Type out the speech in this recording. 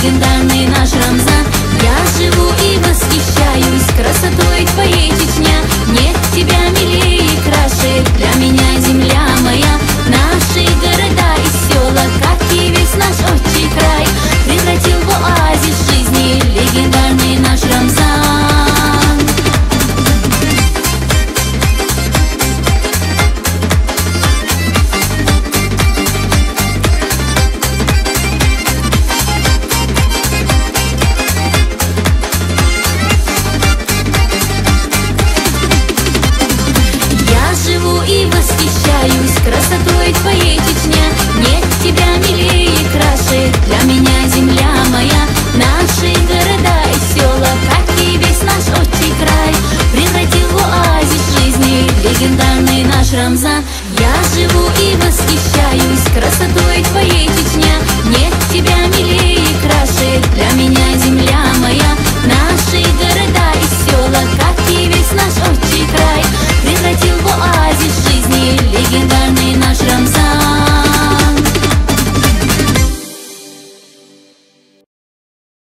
легендарный наш Рамзан. Я живу и восхищаюсь красотой твоей, Чечня. Нет тебя милее и краше, для меня земля моя. Наши города и села, как и весь наш отчий край, превратил в оазис жизни легендарный наш Рамзан. И восхищаюсь красотой твоей, Чечня. Нет тебя милее и краше, для меня земля моя. Наши города и села, как и весь наш отчий край, превратил в оазис жизни легендарный наш Рамзан. Я живу и восхищаюсь красотой твоей,